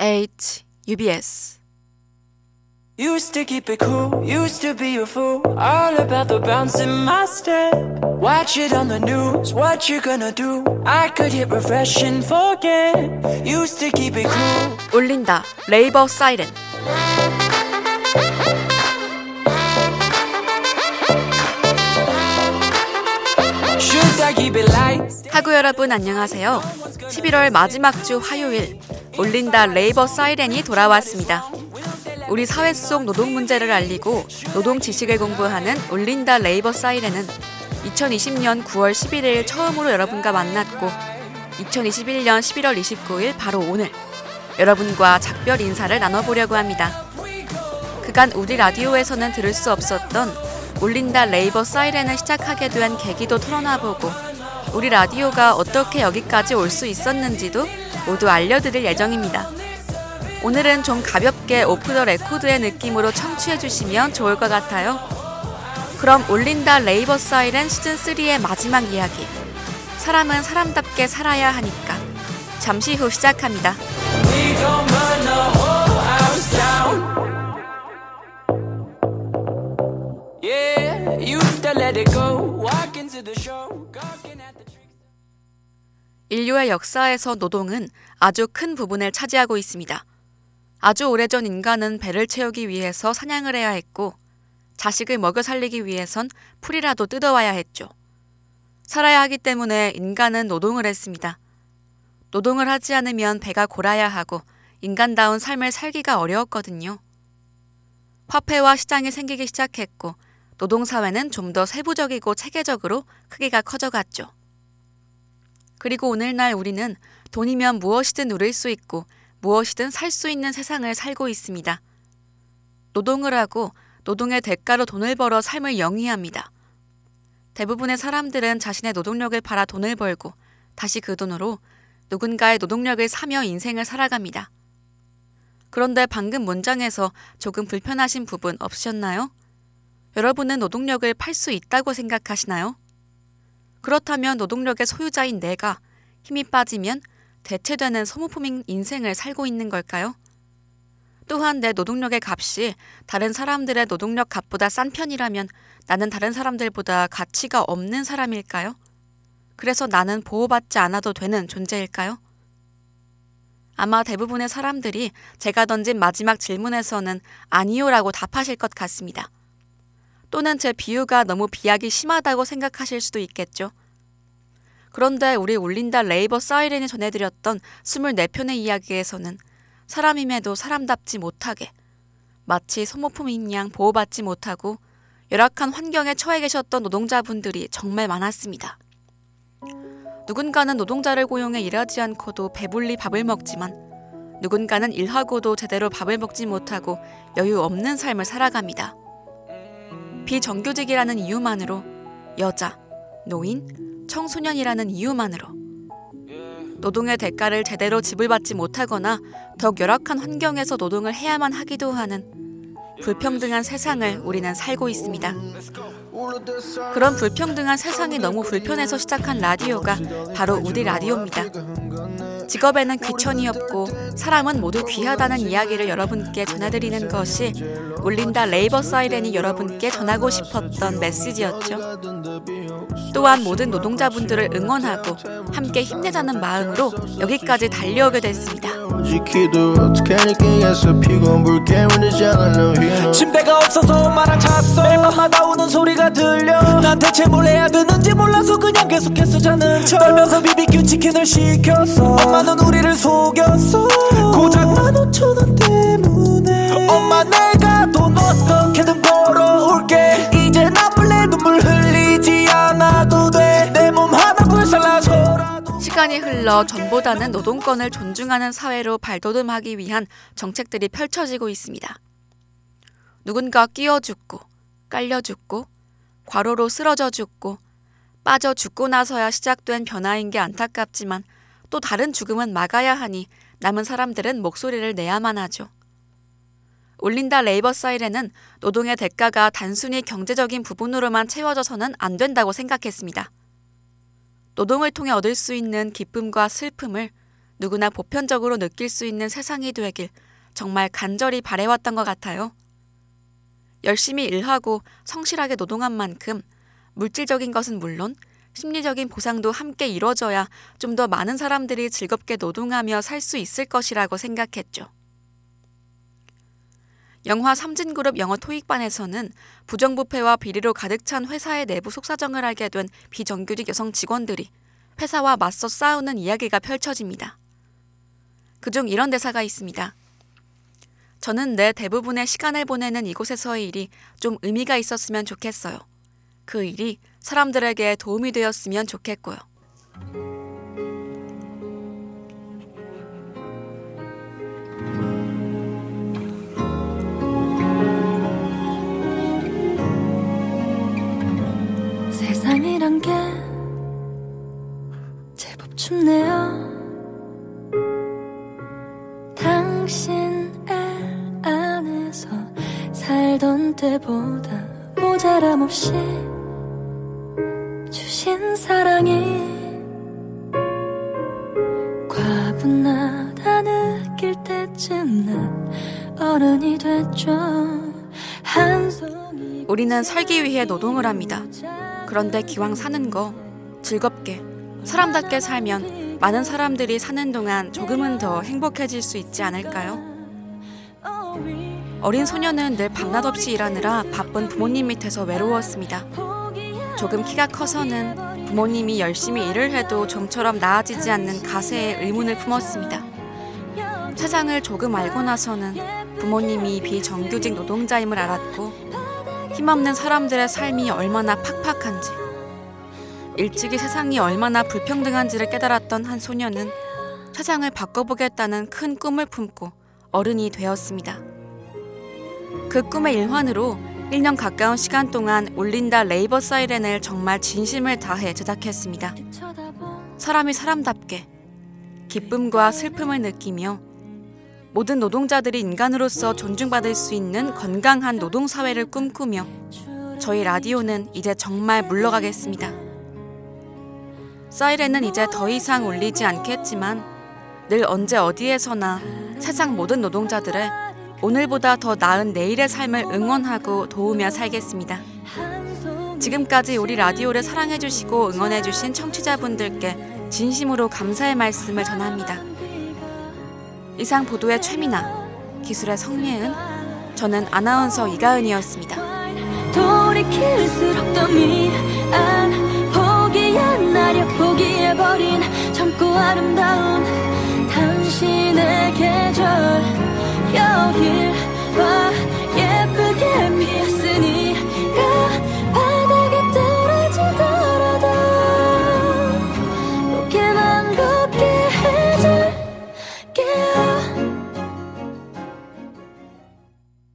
UBS Used to keep it cool, used to be a fool, all about the bounce in my step. Watch it on the news, what you gonna do? I could hit refresh and forget. Used to keep it cool. 울린다 레이버 사이렌. Should I keep it light? 하구 여러분 안녕하세요. 11월 마지막 주 화요일 울린다 레이버 사이렌이 돌아왔습니다. 우리 사회 속 노동 문제를 알리고 노동 지식을 공부하는 울린다 레이버 사이렌은 2020년 9월 11일 처음으로 여러분과 만났고 2021년 11월 29일 바로 오늘 여러분과 작별 인사를 나눠보려고 합니다. 그간 우리 라디오에서는 들을 수 없었던 울린다 레이버 사이렌을 시작하게 된 계기도 털어놔보고 우리 라디오가 어떻게 여기까지 올 수 있었는지도 모두 알려드릴 예정입니다. 오늘은 좀 가볍게 오프 더 레코드의 느낌으로 청취해주시면 좋을 것 같아요. 그럼 울린다 레이버 사이렌 시즌3의 마지막 이야기. 사람은 사람답게 살아야 하니까. 잠시 후 시작합니다. 인류의 역사에서 노동은 아주 큰 부분을 차지하고 있습니다. 아주 오래전 인간은 배를 채우기 위해서 사냥을 해야 했고 자식을 먹여 살리기 위해선 풀이라도 뜯어와야 했죠. 살아야 하기 때문에 인간은 노동을 했습니다. 노동을 하지 않으면 배가 골아야 하고 인간다운 삶을 살기가 어려웠거든요. 화폐와 시장이 생기기 시작했고 노동사회는 좀 더 세부적이고 체계적으로 크기가 커져갔죠. 그리고 오늘날 우리는 돈이면 무엇이든 누릴 수 있고 무엇이든 살 수 있는 세상을 살고 있습니다. 노동을 하고 노동의 대가로 돈을 벌어 삶을 영위합니다. 대부분의 사람들은 자신의 노동력을 팔아 돈을 벌고 다시 그 돈으로 누군가의 노동력을 사며 인생을 살아갑니다. 그런데 방금 문장에서 조금 불편하신 부분 없으셨나요? 여러분은 노동력을 팔 수 있다고 생각하시나요? 그렇다면 노동력의 소유자인 내가 힘이 빠지면 대체되는 소모품인 인생을 살고 있는 걸까요? 또한 내 노동력의 값이 다른 사람들의 노동력 값보다 싼 편이라면 나는 다른 사람들보다 가치가 없는 사람일까요? 그래서 나는 보호받지 않아도 되는 존재일까요? 아마 대부분의 사람들이 제가 던진 마지막 질문에서는 아니요라고 답하실 것 같습니다. 또는 제 비유가 너무 비약이 심하다고 생각하실 수도 있겠죠. 그런데 우리 울린다 레이버 사이렌이 전해드렸던 24편의 이야기에서는 사람임에도 사람답지 못하게 마치 소모품인 양 보호받지 못하고 열악한 환경에 처해 계셨던 노동자분들이 정말 많았습니다. 누군가는 노동자를 고용해 일하지 않고도 배불리 밥을 먹지만 누군가는 일하고도 제대로 밥을 먹지 못하고 여유 없는 삶을 살아갑니다. 비정규직이라는 이유만으로 여자, 노인, 청소년이라는 이유만으로 노동의 대가를 제대로 지불받지 못하거나 더욱 열악한 환경에서 노동을 해야만 하기도 하는 불평등한 세상을 우리는 살고 있습니다. 그런 불평등한 세상이 너무 불편해서 시작한 라디오가 바로 우리 라디오입니다. 직업에는 귀천이 없고 사람은 모두 귀하다는 이야기를 여러분께 전해드리는 것이 울린다 레이버 사이렌이 여러분께 전하고 싶었던 메시지였죠. 또한 모든 노동자분들을 응원하고 함께 힘내자는 마음으로 여기까지 달려오게 됐습니다. 침대가 없어서 엄마랑 잤어. 매일 밤마다 우는 소리가 들려. 난 대체 뭘 해야 되는지 몰라서 그냥 계속해서 자는 척 떨면서 BBQ 치킨을 시켰어. 엄마는 우리를 속였어. 고작 15,000원 때문에. 엄마 내가 돈 어떻게든 벌어올게. 이제 나 몰래 눈물 흘리지 않아도 돼. 내 몸 하나 불살라서라도. 시간이 흘러 전보다는 노동권을 존중하는 사회로 발돋움하기 위한 정책들이 펼쳐지고 있습니다. 누군가 끼어 죽고 깔려 죽고 과로로 쓰러져 죽고 빠져 죽고 나서야 시작된 변화인 게 안타깝지만 또 다른 죽음은 막아야 하니 남은 사람들은 목소리를 내야만 하죠. 울린다 레이버 사이렌은 노동의 대가가 단순히 경제적인 부분으로만 채워져서는 안 된다고 생각했습니다. 노동을 통해 얻을 수 있는 기쁨과 슬픔을 누구나 보편적으로 느낄 수 있는 세상이 되길 정말 간절히 바래왔던 것 같아요. 열심히 일하고 성실하게 노동한 만큼 물질적인 것은 물론 심리적인 보상도 함께 이뤄져야 좀 더 많은 사람들이 즐겁게 노동하며 살 수 있을 것이라고 생각했죠. 영화 삼진그룹 영어 토익반에서는 부정부패와 비리로 가득 찬 회사의 내부 속사정을 알게 된 비정규직 여성 직원들이 회사와 맞서 싸우는 이야기가 펼쳐집니다. 그중 이런 대사가 있습니다. 저는 내 대부분의 시간을 보내는 이곳에서의 일이 좀 의미가 있었으면 좋겠어요. 그 일이 사람들에게 도움이 되었으면 좋겠고요. 세상이란 게 제법 춥네요. 당신의 안에서 살던 때보다 모자람 없이 주신 사랑이 과분하다 느낄 때쯤 난 어른이 됐죠. 한 송이 우리는 살기 위해 노동을 합니다. 그런데 기왕 사는 거 즐겁게 사람답게 살면 많은 사람들이 사는 동안 조금은 더 행복해질 수 있지 않을까요? 어린 소녀는 늘 밤낮 없이 일하느라 바쁜 부모님 밑에서 외로웠습니다. 조금 키가 커서는 부모님이 열심히 일을 해도 좀처럼 나아지지 않는 가세에 의문을 품었습니다. 세상을 조금 알고 나서는 부모님이 비정규직 노동자임을 알았고 힘없는 사람들의 삶이 얼마나 팍팍한지, 일찍이 세상이 얼마나 불평등한지를 깨달았던 한 소녀는 세상을 바꿔보겠다는 큰 꿈을 품고 어른이 되었습니다. 그 꿈의 일환으로 1년 가까운 시간 동안 울린다 레이버 사이렌을 정말 진심을 다해 제작했습니다. 사람이 사람답게 기쁨과 슬픔을 느끼며 모든 노동자들이 인간으로서 존중받을 수 있는 건강한 노동사회를 꿈꾸며 저희 라디오는 이제 정말 물러가겠습니다. 사이렌은 이제 더 이상 울리지 않겠지만 늘 언제 어디에서나 세상 모든 노동자들의 오늘보다 더 나은 내일의 삶을 응원하고 도우며 살겠습니다. 지금까지 우리 라디오를 사랑해주시고 응원해주신 청취자분들께 진심으로 감사의 말씀을 전합니다. 이상 보도의 최미나, 기술의 성예은, 저는 아나운서 이가은이었습니다. 돌이킬수록 더 미안 포기한 나를 포기해버린 젊고 아름다운 당신의